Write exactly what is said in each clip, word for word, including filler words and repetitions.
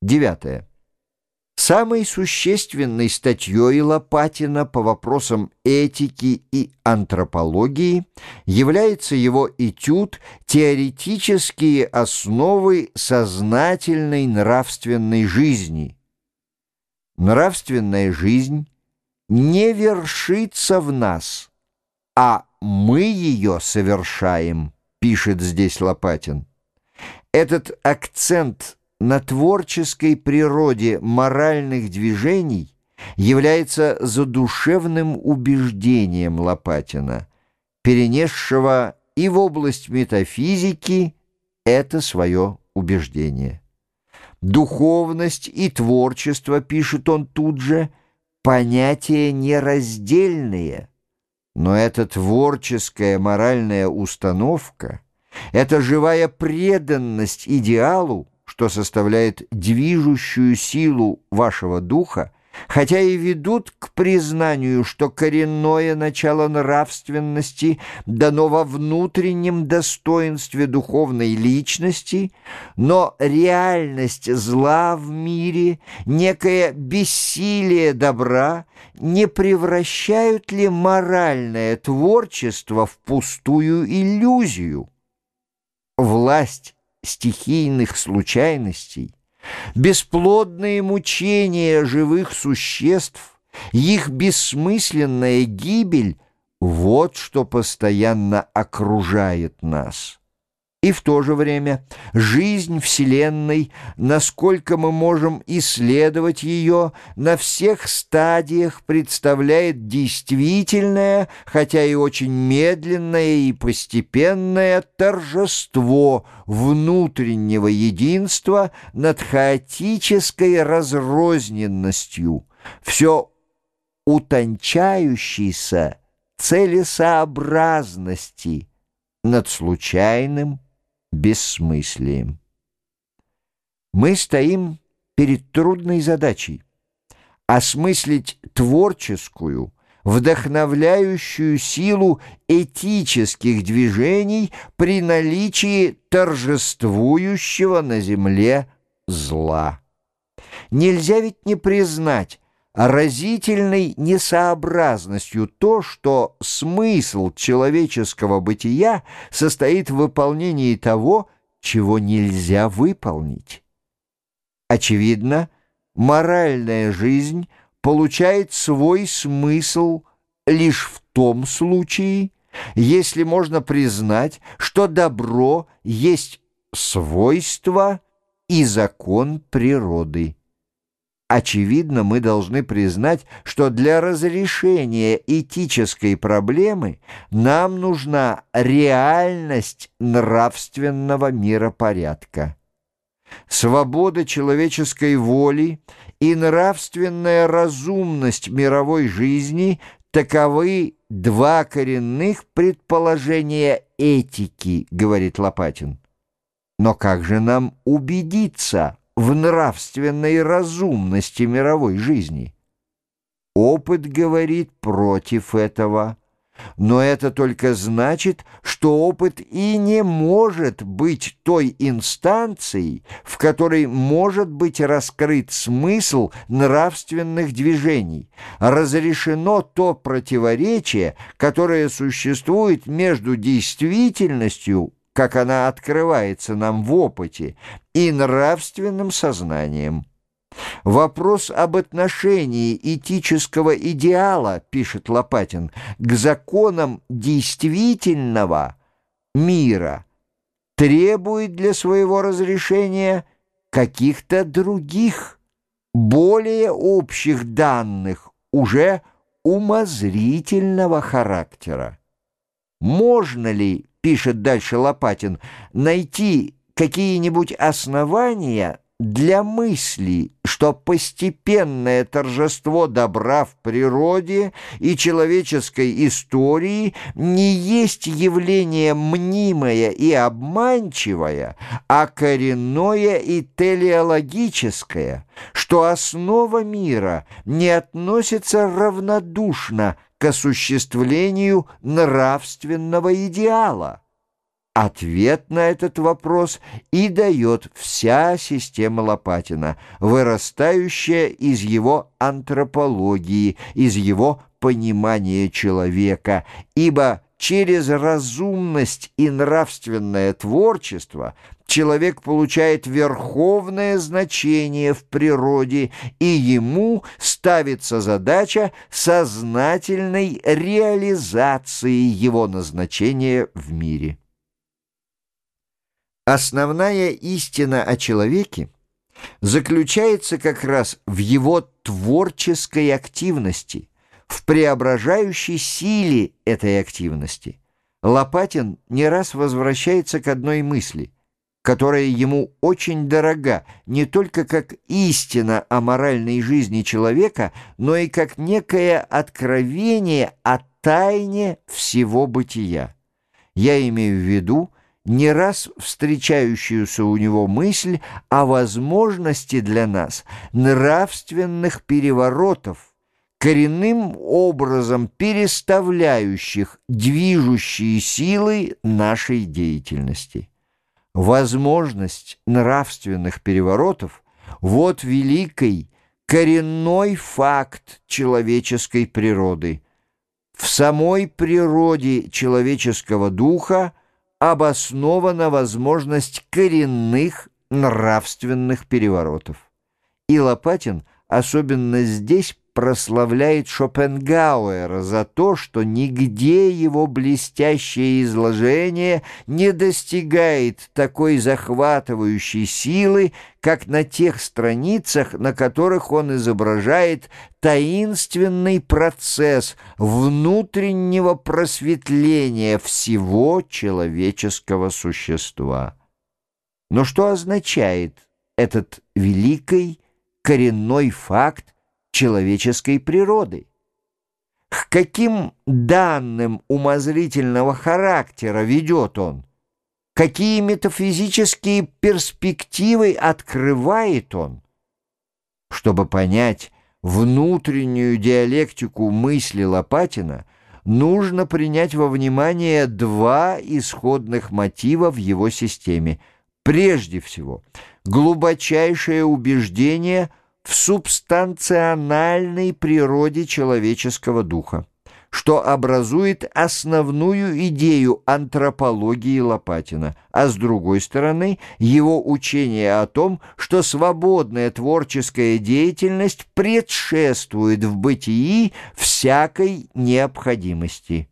Девятое. Самой существенной статьей Лопатина по вопросам этики и антропологии является его этюд «Теоретические основы сознательной нравственной жизни». Нравственная жизнь не вершится в нас, а мы ее совершаем, пишет здесь Лопатин. Этот акцент на творческой природе моральных движений является задушевным убеждением Лопатина, перенесшего и в область метафизики это свое убеждение. Духовность и творчество, пишет он тут же, понятия нераздельные, но эта творческая моральная установка, эта живая преданность идеалу, что составляет движущую силу вашего духа, хотя и ведут к признанию, что коренное начало нравственности дано во внутреннем достоинстве духовной личности, но реальность зла в мире, некое бессилие добра не превращают ли моральное творчество в пустую иллюзию? Власть стихийных случайностей, бесплодные мучения живых существ, их бессмысленная гибель — вот что постоянно окружает нас. И в то же время жизнь Вселенной, насколько мы можем исследовать ее, на всех стадиях представляет действительное, хотя и очень медленное и постепенное торжество внутреннего единства над хаотической разрозненностью, все утончающейся целесообразности над случайным бессмыслием. Мы стоим перед трудной задачей осмыслить творческую, вдохновляющую силу этических движений при наличии торжествующего на земле зла. Нельзя ведь не признать разительной несообразностью то, что смысл человеческого бытия состоит в выполнении того, чего нельзя выполнить. Очевидно, моральная жизнь получает свой смысл лишь в том случае, если можно признать, что добро есть свойство и закон природы. Очевидно, мы должны признать, что для разрешения этической проблемы нам нужна реальность нравственного миропорядка. Свобода человеческой воли и нравственная разумность мировой жизни – таковы два коренных предположения этики, говорит Лопатин. Но как же нам убедиться в нравственной разумности мировой жизни? Опыт говорит против этого, но это только значит, что опыт и не может быть той инстанцией, в которой может быть раскрыт смысл нравственных движений, разрешено то противоречие, которое существует между действительностью, как она открывается нам в опыте, и нравственным сознанием. Вопрос об отношении этического идеала, пишет Лопатин, к законам действительного мира требует для своего разрешения каких-то других, более общих данных, уже умозрительного характера. Можно ли, пишет дальше Лопатин, найти какие-нибудь основания для мысли, что постепенное торжество добра в природе и человеческой истории не есть явление мнимое и обманчивое, а коренное и телеологическое, что основа мира не относится равнодушно к осуществлению нравственного идеала? Ответ на этот вопрос и дает вся система Лопатина, вырастающая из его антропологии, из его понимания человека, ибо через разумность и нравственное творчество человек получает верховное значение в природе, и ему ставится задача сознательной реализации его назначения в мире. Основная истина о человеке заключается как раз в его творческой активности, в преображающей силе этой активности. Лопатин не раз возвращается к одной мысли, которая ему очень дорога не только как истина о моральной жизни человека, но и как некое откровение о тайне всего бытия. Я имею в виду не раз встречающуюся у него мысль о возможности для нас нравственных переворотов, коренным образом переставляющих движущие силы нашей деятельности. Возможность нравственных переворотов – вот великий, коренной факт человеческой природы. В самой природе человеческого духа обоснована возможность коренных нравственных переворотов. И Лопатин особенно здесь прославляет Шопенгауэра за то, что нигде его блестящее изложение не достигает такой захватывающей силы, как на тех страницах, на которых он изображает таинственный процесс внутреннего просветления всего человеческого существа. Но что означает этот великий коренной факт человеческой природы? К каким данным умозрительного характера ведет он? Какие метафизические перспективы открывает он? Чтобы понять внутреннюю диалектику мысли Лопатина, нужно принять во внимание два исходных мотива в его системе. Прежде всего, глубочайшее убеждение в субстанциональной природе человеческого духа, что образует основную идею антропологии Лопатина, а с другой стороны, его учение о том, что свободная творческая деятельность предшествует в бытии всякой необходимости.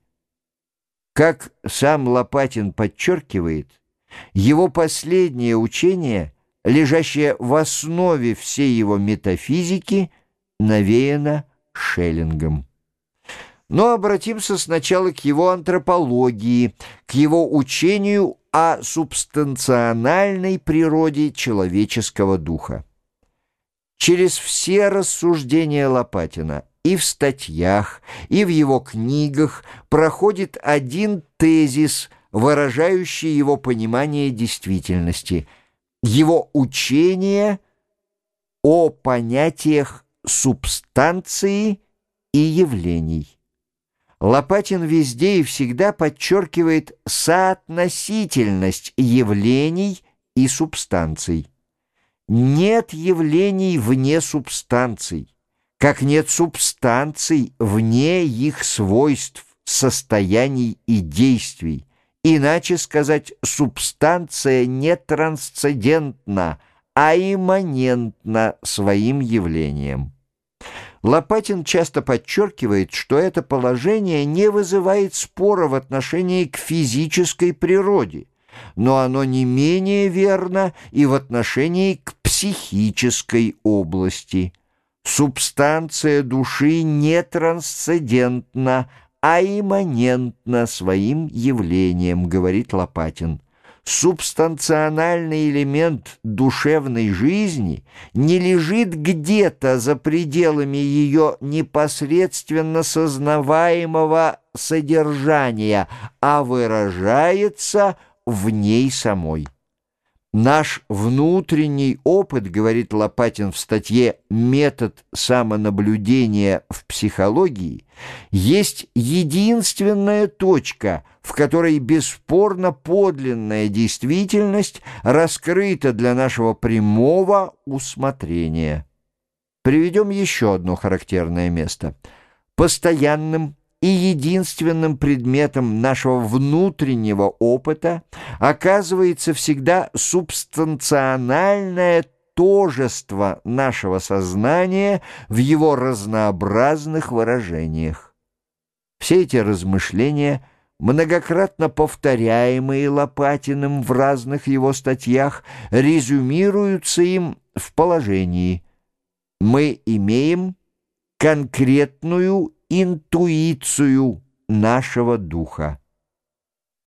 Как сам Лопатин подчеркивает, его последнее учение, лежащее в основе всей его метафизики, навеяно Шеллингом. Но обратимся сначала к его антропологии, к его учению о субстанциональной природе человеческого духа. Через все рассуждения Лопатина и в статьях, и в его книгах проходит один тезис, выражающий его понимание действительности, его учение о понятиях субстанции и явлений. Лопатин везде и всегда подчеркивает соотносительность явлений и субстанций. Нет явлений вне субстанций, как нет субстанций вне их свойств, состояний и действий. Иначе сказать, субстанция не трансцендентна, а имманентна своим явлением. Лопатин часто подчеркивает, что это положение не вызывает спора в отношении к физической природе, но оно не менее верно и в отношении к психической области. Субстанция души не трансцендентна, а имманентна своим явлением, говорит Лопатин. Субстанциональный элемент душевной жизни не лежит где-то за пределами ее непосредственно сознаваемого содержания, а выражается в ней самой. Наш внутренний опыт, говорит Лопатин в статье «Метод самонаблюдения в психологии», есть единственная точка, в которой бесспорно подлинная действительность раскрыта для нашего прямого усмотрения. Приведем еще одно характерное место. Постоянным и единственным предметом нашего внутреннего опыта оказывается всегда субстанциональное тожество нашего сознания в его разнообразных выражениях. Все эти размышления, многократно повторяемые Лопатиным в разных его статьях, резюмируются им в положении: мы имеем конкретную интуицию нашего духа.